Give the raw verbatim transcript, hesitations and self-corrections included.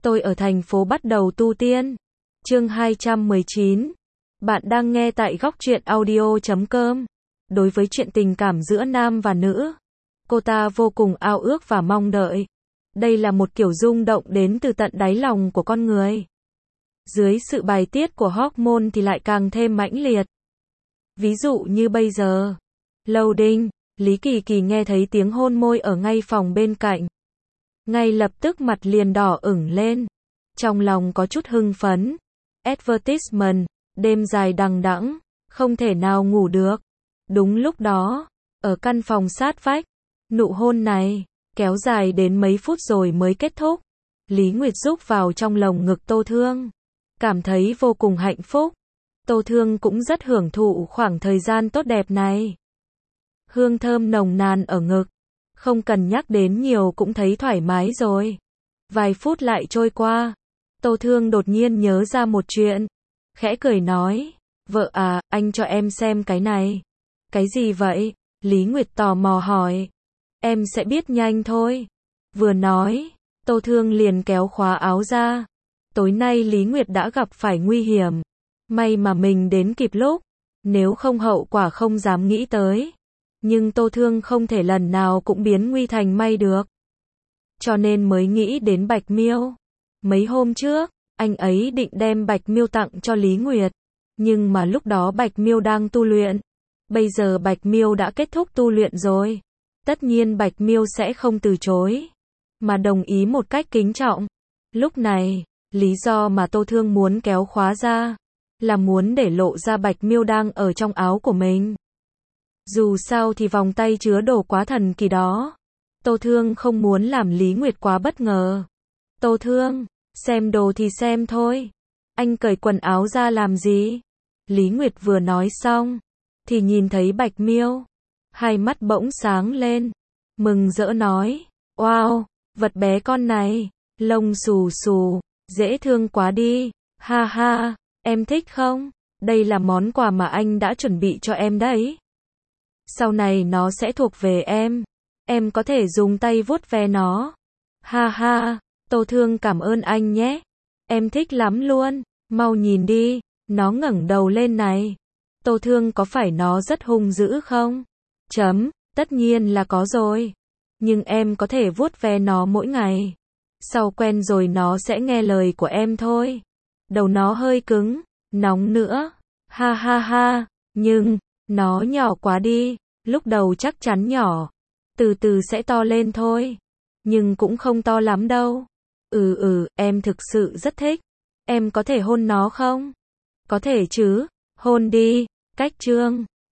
Tôi ở thành phố bắt đầu tu tiên. Chương hai trăm mười chín. Bạn đang nghe tại góc truyện audio chấm com. Đối với chuyện tình cảm giữa nam và nữ, cô ta vô cùng ao ước và mong đợi. Đây là một kiểu rung động đến từ tận đáy lòng của con người. Dưới sự bài tiết của hormone thì lại càng thêm mãnh liệt. Ví dụ như bây giờ, loading, Lý Kỳ Kỳ nghe thấy tiếng hôn môi ở ngay phòng bên cạnh. Ngay lập tức mặt liền đỏ ửng lên. Trong lòng có chút hưng phấn. Advertisement, đêm dài đằng đẵng, không thể nào ngủ được. Đúng lúc đó, ở căn phòng sát vách, nụ hôn này kéo dài đến mấy phút rồi mới kết thúc. Lý Nguyệt rúc vào trong lồng ngực Tô Thương, cảm thấy vô cùng hạnh phúc. Tô Thương cũng rất hưởng thụ khoảng thời gian tốt đẹp này. Hương thơm nồng nàn ở ngực, không cần nhắc đến nhiều cũng thấy thoải mái rồi. Vài phút lại trôi qua, Tô Thương đột nhiên nhớ ra một chuyện, khẽ cười nói, vợ à, anh cho em xem cái này. Cái gì vậy? Lý Nguyệt tò mò hỏi. Em sẽ biết nhanh thôi. Vừa nói, Tô Thương liền kéo khóa áo ra. Tối nay Lý Nguyệt đã gặp phải nguy hiểm. May mà mình đến kịp lúc, nếu không hậu quả không dám nghĩ tới. Nhưng Tô Thương không thể lần nào cũng biến nguy thành may được. Cho nên mới nghĩ đến Bạch Miêu. Mấy hôm trước, anh ấy định đem Bạch Miêu tặng cho Lý Nguyệt. Nhưng mà lúc đó Bạch Miêu đang tu luyện. Bây giờ Bạch Miêu đã kết thúc tu luyện rồi. Tất nhiên Bạch Miêu sẽ không từ chối, mà đồng ý một cách kính trọng. Lúc này, lý do mà Tô Thương muốn kéo khóa ra, là muốn để lộ ra Bạch Miêu đang ở trong áo của mình. Dù sao thì vòng tay chứa đồ quá thần kỳ đó. Tô Thương không muốn làm Lý Nguyệt quá bất ngờ. Tô Thương, xem đồ thì xem thôi. Anh cởi quần áo ra làm gì? Lý Nguyệt vừa nói xong, thì nhìn thấy Bạch Miêu. Hai mắt bỗng sáng lên. Mừng rỡ nói, wow, vật bé con này, lông xù xù, dễ thương quá đi. Ha ha, em thích không? Đây là món quà mà anh đã chuẩn bị cho em đấy. Sau này nó sẽ thuộc về em. Em có thể dùng tay vuốt ve nó. Ha ha, Tô Thương cảm ơn anh nhé. Em thích lắm luôn. Mau nhìn đi, nó ngẩng đầu lên này. Tô Thương có phải nó rất hung dữ không? Chấm, tất nhiên là có rồi. Nhưng em có thể vuốt ve nó mỗi ngày. Sau quen rồi nó sẽ nghe lời của em thôi. Đầu nó hơi cứng, nóng nữa. Ha ha ha, nhưng, nó nhỏ quá đi. Lúc đầu chắc chắn nhỏ. Từ từ sẽ to lên thôi. Nhưng cũng không to lắm đâu. Ừ ừ, em thực sự rất thích. Em có thể hôn nó không? Có thể chứ, hôn đi. Cách chương